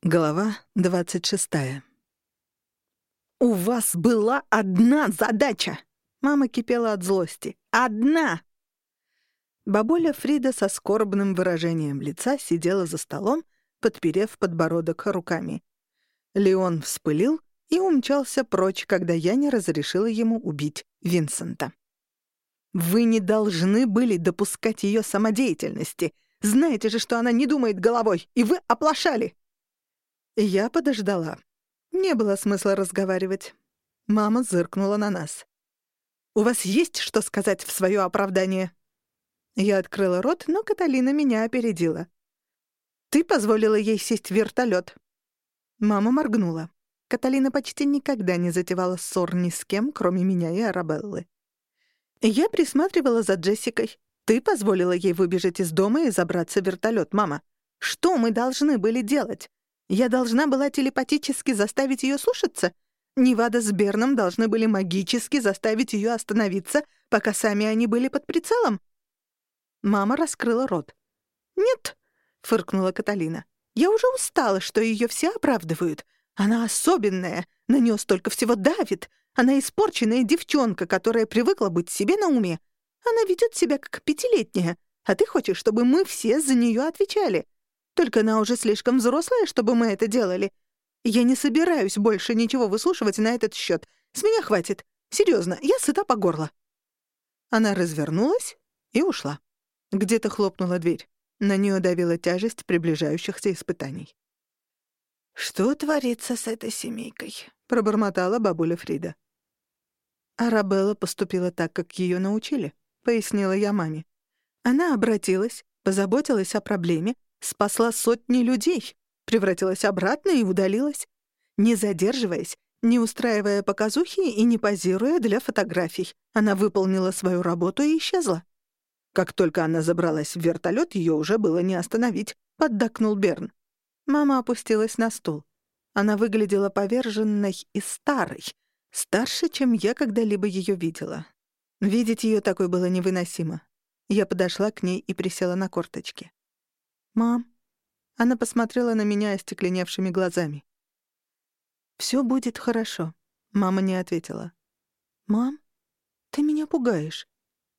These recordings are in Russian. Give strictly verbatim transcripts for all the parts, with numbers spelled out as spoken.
Глава двадцать шестая. «У вас была одна задача!» Мама кипела от злости. «Одна!» Бабуля Фрида со скорбным выражением лица сидела за столом, подперев подбородок руками. Леон вспылил и умчался прочь, когда я не разрешила ему убить Винсента. «Вы не должны были допускать ее самодеятельности. Знаете же, что она не думает головой, и вы оплошали!» Я подождала. Не было смысла разговаривать. Мама зыркнула на нас. «У вас есть что сказать в свое оправдание?» Я открыла рот, но Каталина меня опередила. «Ты позволила ей сесть в вертолет?» Мама моргнула. Каталина почти никогда не затевала ссор ни с кем, кроме меня и Арабеллы. Я присматривала за Джессикой. Ты позволила ей выбежать из дома и забраться в вертолет, мама. Что мы должны были делать? Я должна была телепатически заставить ее слушаться? Невада с Берном должны были магически заставить ее остановиться, пока сами они были под прицелом? Мама раскрыла рот. «Нет», — фыркнула Каталина. «Я уже устала, что ее все оправдывают. Она особенная, на нее столько всего давит. Она испорченная девчонка, которая привыкла быть себе на уме. Она ведет себя как пятилетняя, а ты хочешь, чтобы мы все за нее отвечали. Только она уже слишком взрослая, чтобы мы это делали. Я не собираюсь больше ничего выслушивать на этот счет. С меня хватит. Серьезно, я сыта по горло». Она развернулась и ушла. Где-то хлопнула дверь. На нее давила тяжесть приближающихся испытаний. «Что творится с этой семейкой?» — пробормотала бабуля Фрида. «Арабелла поступила так, как ее научили», — пояснила я маме. «Она обратилась, позаботилась о проблеме, спасла сотни людей, превратилась обратно и удалилась, не задерживаясь, не устраивая показухи и не позируя для фотографий. Она выполнила свою работу и исчезла. Как только она забралась в вертолет, ее уже было не остановить», — поддакнул Берн. Мама опустилась на стул. Она выглядела поверженной и старой, старше, чем я когда-либо ее видела. Видеть ее такой было невыносимо. Я подошла к ней и присела на корточки. «Мам». Она посмотрела на меня остекленевшими глазами. «Всё будет хорошо», — мама не ответила. «Мам, ты меня пугаешь».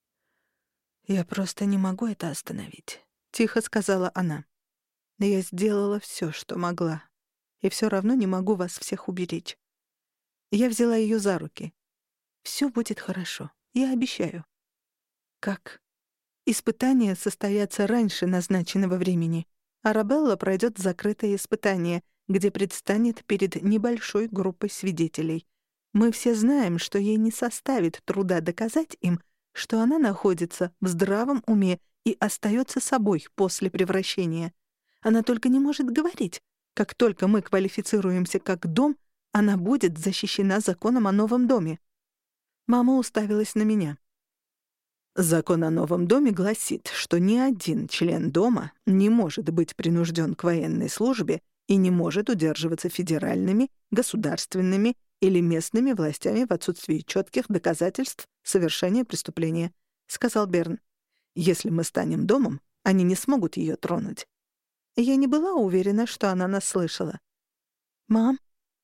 «Я просто не могу это остановить», — тихо сказала она. «Я сделала всё, что могла, и всё равно не могу вас всех уберечь». Я взяла её за руки. «Всё будет хорошо, я обещаю». «Как?» «Испытания состоятся раньше назначенного времени. Арабелла пройдет закрытое испытание, где предстанет перед небольшой группой свидетелей. Мы все знаем, что ей не составит труда доказать им, что она находится в здравом уме и остается собой после превращения. Она только не может говорить. Как только мы квалифицируемся как дом, она будет защищена законом о новом доме». Мама уставилась на меня. «Закон о новом доме гласит, что ни один член дома не может быть принужден к военной службе и не может удерживаться федеральными, государственными или местными властями в отсутствии четких доказательств совершения преступления», — сказал Берн. «Если мы станем домом, они не смогут ее тронуть». Я не была уверена, что она нас слышала. «Мам,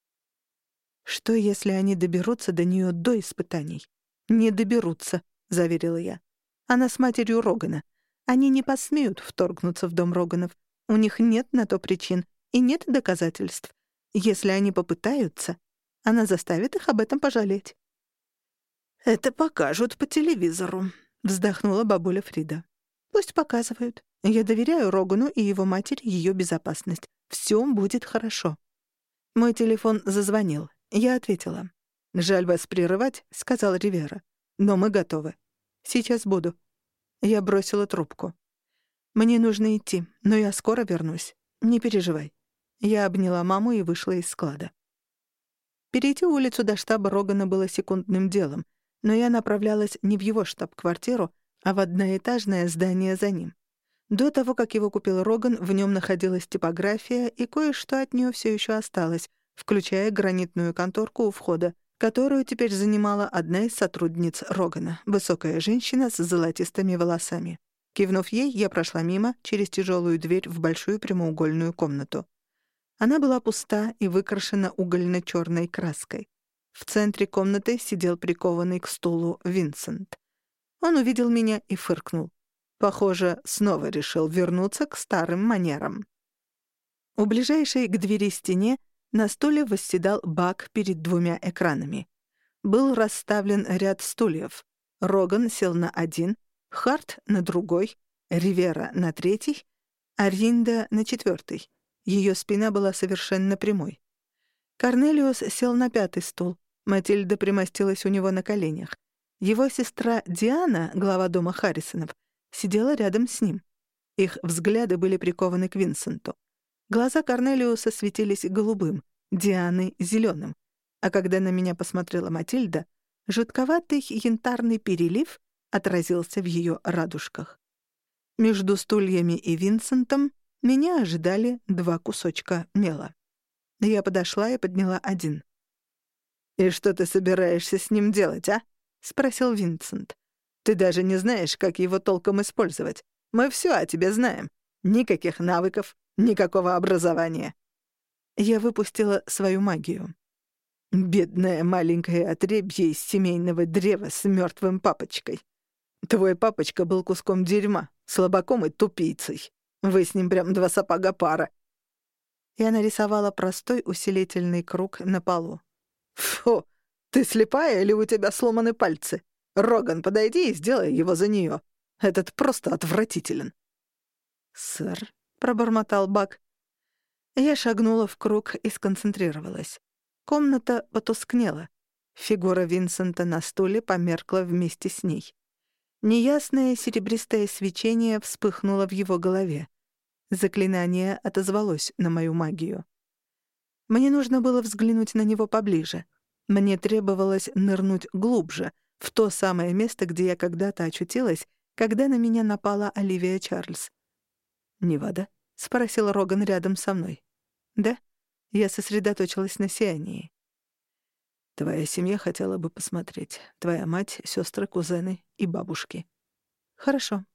что если они доберутся до нее до испытаний?» «Не доберутся», — заверила я. «Она с матерью Рогана. Они не посмеют вторгнуться в дом Роганов. У них нет на то причин и нет доказательств. Если они попытаются, она заставит их об этом пожалеть». «Это покажут по телевизору», — вздохнула бабуля Фрида. «Пусть показывают. Я доверяю Рогану и его матери ее безопасность. Всё будет хорошо». Мой телефон зазвонил. Я ответила. «Жаль вас прерывать», — сказал Ривера. «Но мы готовы. Сейчас буду». Я бросила трубку. «Мне нужно идти, но я скоро вернусь. Не переживай». Я обняла маму и вышла из склада. Перейти улицу до штаба Рогана было секундным делом, но я направлялась не в его штаб-квартиру, а в одноэтажное здание за ним. До того, как его купил Роган, в нем находилась типография, и кое-что от нее все еще осталось, включая гранитную конторку у входа, которую теперь занимала одна из сотрудниц Рогана, высокая женщина с золотистыми волосами. Кивнув ей, я прошла мимо, через тяжелую дверь в большую прямоугольную комнату. Она была пуста и выкрашена угольно-черной краской. В центре комнаты сидел прикованный к стулу Винсент. Он увидел меня и фыркнул. Похоже, снова решил вернуться к старым манерам. У ближайшей к двери стене на стуле восседал Бак перед двумя экранами. Был расставлен ряд стульев. Роган сел на один, Харт — на другой, Ривера — на третий, а Ринда — на четвертый. Ее спина была совершенно прямой. Корнелиус сел на пятый стул. Матильда примостилась у него на коленях. Его сестра Диана, глава дома Харрисонов, сидела рядом с ним. Их взгляды были прикованы к Винсенту. Глаза Корнелиуса светились голубым, Дианы — зеленым. А когда на меня посмотрела Матильда, жутковатый янтарный перелив отразился в ее радужках. Между стульями и Винсентом меня ожидали два кусочка мела. Я подошла и подняла один. «И что ты собираешься с ним делать, а?» — спросил Винсент. «Ты даже не знаешь, как его толком использовать. Мы все о тебе знаем. Никаких навыков, никакого образования». Я выпустила свою магию. «Бедное маленькое отребье из семейного древа с мертвым папочкой. Твой папочка был куском дерьма, слабаком и тупицей. Вы с ним прям два сапога пара». Я нарисовала простой усилительный круг на полу. «Фу! Ты слепая или у тебя сломаны пальцы? Роган, подойди и сделай его за нее. Этот просто отвратителен». «Сэр», — пробормотал Бак. Я шагнула в круг и сконцентрировалась. Комната потускнела. Фигура Винсента на стуле померкла вместе с ней. Неясное серебристое свечение вспыхнуло в его голове. Заклинание отозвалось на мою магию. Мне нужно было взглянуть на него поближе. Мне требовалось нырнуть глубже, в то самое место, где я когда-то очутилась, когда на меня напала Оливия Чарльз. «Невада?» — спросил Роган рядом со мной. «Да?» — я сосредоточилась на сиянии. «Твоя семья хотела бы посмотреть. Твоя мать, сестры, кузены и бабушки». «Хорошо».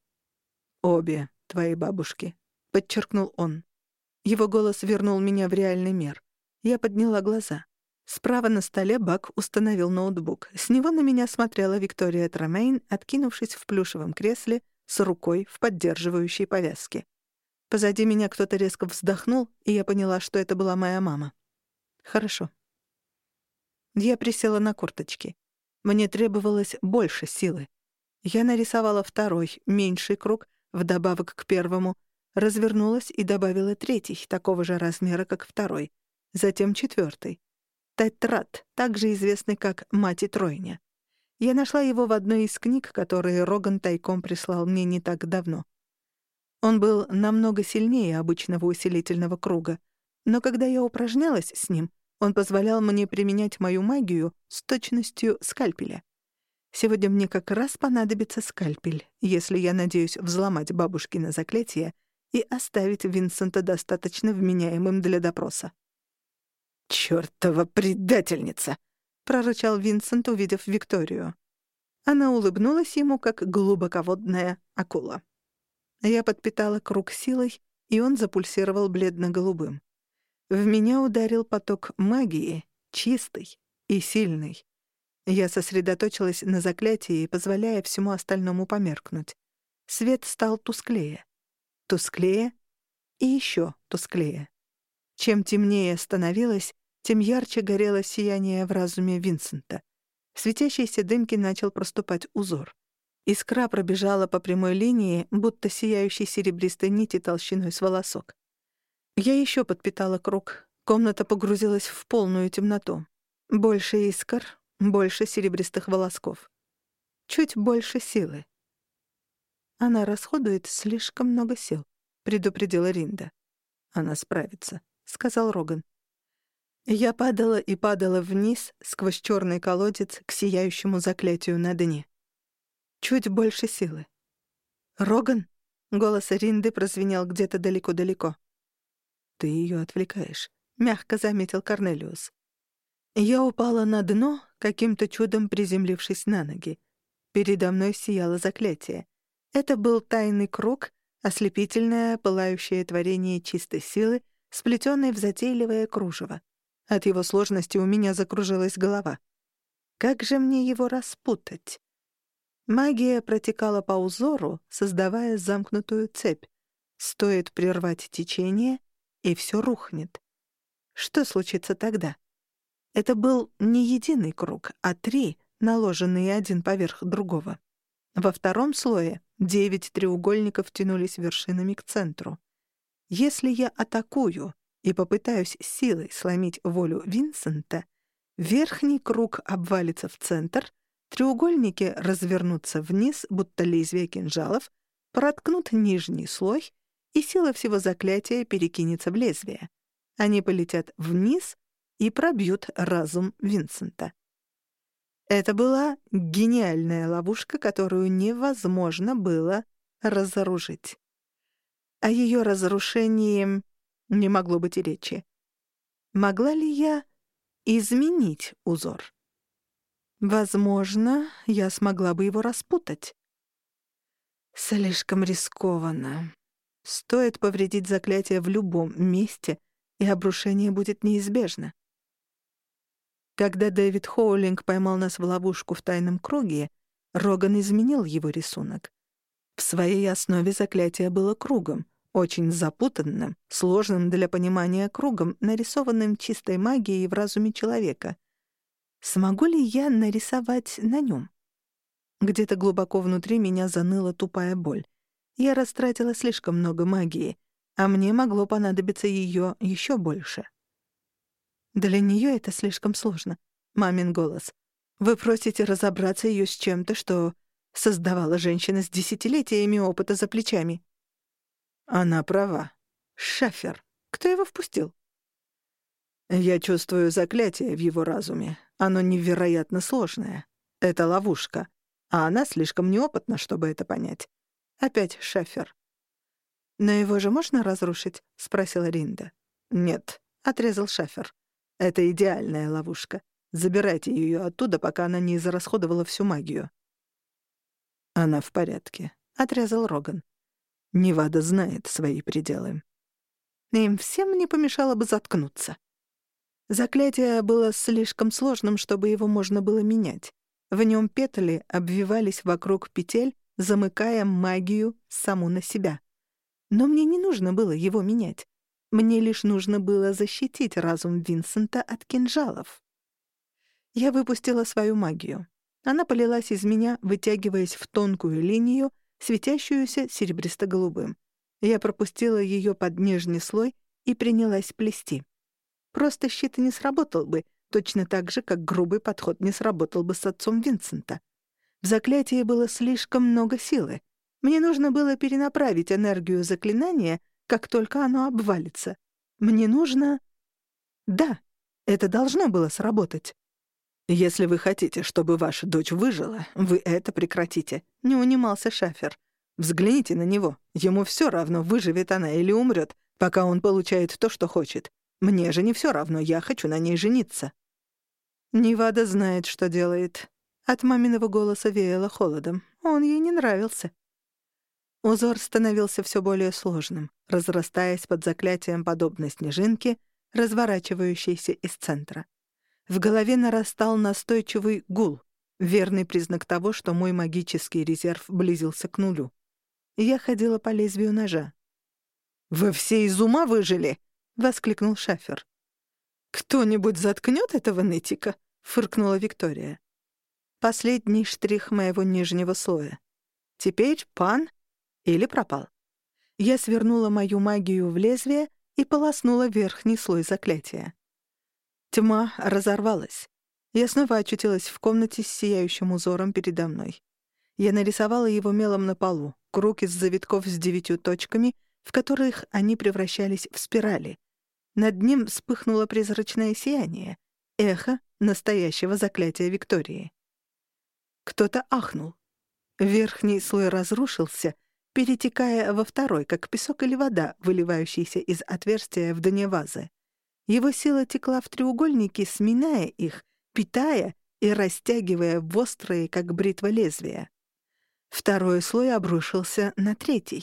«Обе твои бабушки», — подчеркнул он. Его голос вернул меня в реальный мир. Я подняла глаза. Справа на столе Бак установил ноутбук. С него на меня смотрела Виктория Тромейн, откинувшись в плюшевом кресле с рукой в поддерживающей повязке. Позади меня кто-то резко вздохнул, и я поняла, что это была моя мама. «Хорошо». Я присела на корточки. Мне требовалось больше силы. Я нарисовала второй, меньший круг, вдобавок к первому, развернулась и добавила третий, такого же размера, как второй, затем четвертый. Тетрад, также известный как «Мать и Тройня». Я нашла его в одной из книг, которые Роган тайком прислал мне не так давно. Он был намного сильнее обычного усилительного круга, но когда я упражнялась с ним, он позволял мне применять мою магию с точностью скальпеля. Сегодня мне как раз понадобится скальпель, если я надеюсь взломать бабушкино заклятие и оставить Винсента достаточно вменяемым для допроса. «Чёртова предательница!» — прорычал Винсент, увидев Викторию. Она улыбнулась ему, как глубоководная акула. Я подпитала круг силой, и он запульсировал бледно-голубым. В меня ударил поток магии, чистый и сильный. Я сосредоточилась на заклятии, позволяя всему остальному померкнуть. Свет стал тусклее. Тусклее и еще тусклее. Чем темнее становилось, тем ярче горело сияние в разуме Винсента. В светящейся дымке начал проступать узор. Искра пробежала по прямой линии, будто сияющей серебристой нити толщиной с волосок. Я еще подпитала круг. Комната погрузилась в полную темноту. Больше искр, больше серебристых волосков. Чуть больше силы. «Она расходует слишком много сил», — предупредила Ринда. «Она справится», — сказал Роган. Я падала и падала вниз сквозь черный колодец к сияющему заклятию на дне. Чуть больше силы. «Роган?» — голос Ринды прозвенел где-то далеко-далеко. «Ты ее отвлекаешь», — мягко заметил Корнелиус. Я упала на дно, каким-то чудом приземлившись на ноги. Передо мной сияло заклятие. Это был тайный круг, ослепительное, пылающее творение чистой силы, сплетенный в затейливое кружево. От его сложности у меня закружилась голова. Как же мне его распутать? Магия протекала по узору, создавая замкнутую цепь. Стоит прервать течение, и все рухнет. Что случится тогда? Это был не единый круг, а три, наложенные один поверх другого. Во втором слое девять треугольников тянулись вершинами к центру. Если я атакую и попытаюсь силой сломить волю Винсента, верхний круг обвалится в центр, треугольники развернутся вниз, будто лезвия кинжалов, проткнут нижний слой, и сила всего заклятия перекинется в лезвие. Они полетят вниз и пробьют разум Винсента. Это была гениальная ловушка, которую невозможно было разоружить. О ее разрушении не могло быть и речи. Могла ли я изменить узор? Возможно, я смогла бы его распутать. Слишком рискованно. Стоит повредить заклятие в любом месте, и обрушение будет неизбежно. Когда Дэвид Хоулинг поймал нас в ловушку в тайном круге, Роган изменил его рисунок. В своей основе заклятие было кругом, очень запутанным, сложным для понимания кругом, нарисованным чистой магией в разуме человека. Смогу ли я нарисовать на нем? Где-то глубоко внутри меня заныла тупая боль. Я растратила слишком много магии, а мне могло понадобиться ее еще больше. Для нее это слишком сложно. Мамин голос. Вы просите разобраться ее с чем-то, что создавала женщина с десятилетиями опыта за плечами. Она права. Шафер. Кто его впустил? Я чувствую заклятие в его разуме. Оно невероятно сложное. Это ловушка. А она слишком неопытна, чтобы это понять. Опять Шафер. «Но его же можно разрушить?» — спросила Ринда. «Нет», — отрезал Шафер. «Это идеальная ловушка. Забирайте ее оттуда, пока она не израсходовала всю магию». «Она в порядке», — отрезал Роган. «Невада знает свои пределы». Им всем не помешало бы заткнуться. Заклятие было слишком сложным, чтобы его можно было менять. В нем петли обвивались вокруг петель, замыкая магию саму на себя. Но мне не нужно было его менять. Мне лишь нужно было защитить разум Винсента от кинжалов. Я выпустила свою магию. Она полилась из меня, вытягиваясь в тонкую линию, светящуюся серебристо-голубым. Я пропустила ее под нижний слой и принялась плести. Просто щит не сработал бы, точно так же, как грубый подход не сработал бы с отцом Винсента. В заклятии было слишком много силы. Мне нужно было перенаправить энергию заклинания, как только оно обвалится. Мне нужно... Да, это должно было сработать. «Если вы хотите, чтобы ваша дочь выжила, вы это прекратите», — не унимался Шафер. «Взгляните на него. Ему все равно, выживет она или умрет, пока он получает то, что хочет. Мне же не все равно, я хочу на ней жениться». Невада знает, что делает. От маминого голоса веяло холодом. Он ей не нравился. Узор становился все более сложным, разрастаясь под заклятием подобно снежинке, разворачивающейся из центра. В голове нарастал настойчивый гул, верный признак того, что мой магический резерв близился к нулю. Я ходила по лезвию ножа. «Вы все из ума выжили!» — воскликнул Шафер. «Кто-нибудь заткнет этого нытика?» — фыркнула Виктория. Последний штрих моего нижнего слоя. Теперь пан или пропал. Я свернула мою магию в лезвие и полоснула верхний слой заклятия. Тьма разорвалась. Я снова очутилась в комнате с сияющим узором передо мной. Я нарисовала его мелом на полу, круг из завитков с девятью точками, в которых они превращались в спирали. Над ним вспыхнуло призрачное сияние, эхо настоящего заклятия Виктории. Кто-то ахнул. Верхний слой разрушился, перетекая во второй, как песок или вода, выливающийся из отверстия в дне вазы. Его сила текла в треугольники, сминая их, питая и растягивая в острые, как бритва, лезвия. Второй слой обрушился на третий.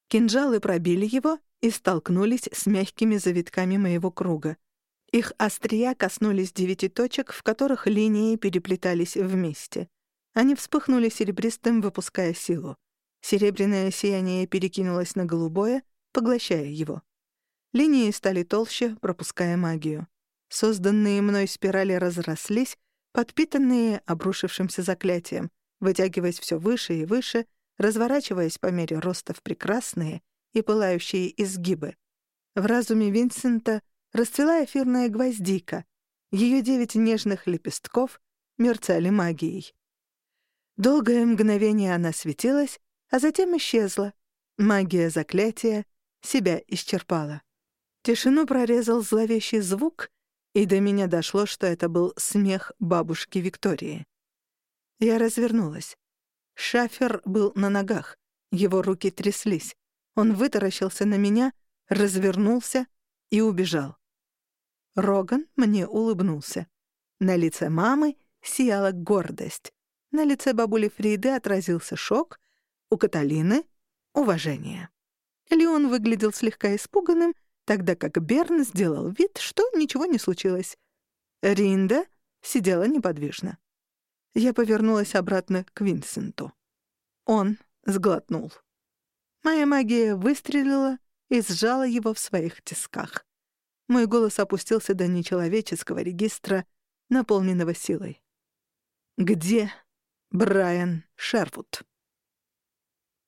Кинжалы пробили его и столкнулись с мягкими завитками моего круга. Их острия коснулись девяти точек, в которых линии переплетались вместе. Они вспыхнули серебристым, выпуская силу. Серебряное сияние перекинулось на голубое, поглощая его. Линии стали толще, пропуская магию. Созданные мной спирали разрослись, подпитанные обрушившимся заклятием, вытягиваясь все выше и выше, разворачиваясь по мере роста в прекрасные и пылающие изгибы. В разуме Винсента расцвела эфирная гвоздика. Ее девять нежных лепестков мерцали магией. Долгое мгновение она светилась, а затем исчезла. Магия заклятия себя исчерпала. Тишину прорезал зловещий звук, и до меня дошло, что это был смех бабушки Виктории. Я развернулась. Шафер был на ногах, его руки тряслись. Он вытаращился на меня, развернулся и убежал. Роган мне улыбнулся. На лице мамы сияла гордость. На лице бабули Фриды отразился шок, у Каталины — уважение. Леон выглядел слегка испуганным, тогда как Берн сделал вид, что ничего не случилось. Ринда сидела неподвижно. Я повернулась обратно к Винсенту. Он сглотнул. Моя магия выстрелила и сжала его в своих тисках. Мой голос опустился до нечеловеческого регистра, наполненного силой. «Где Брайан Шервуд?»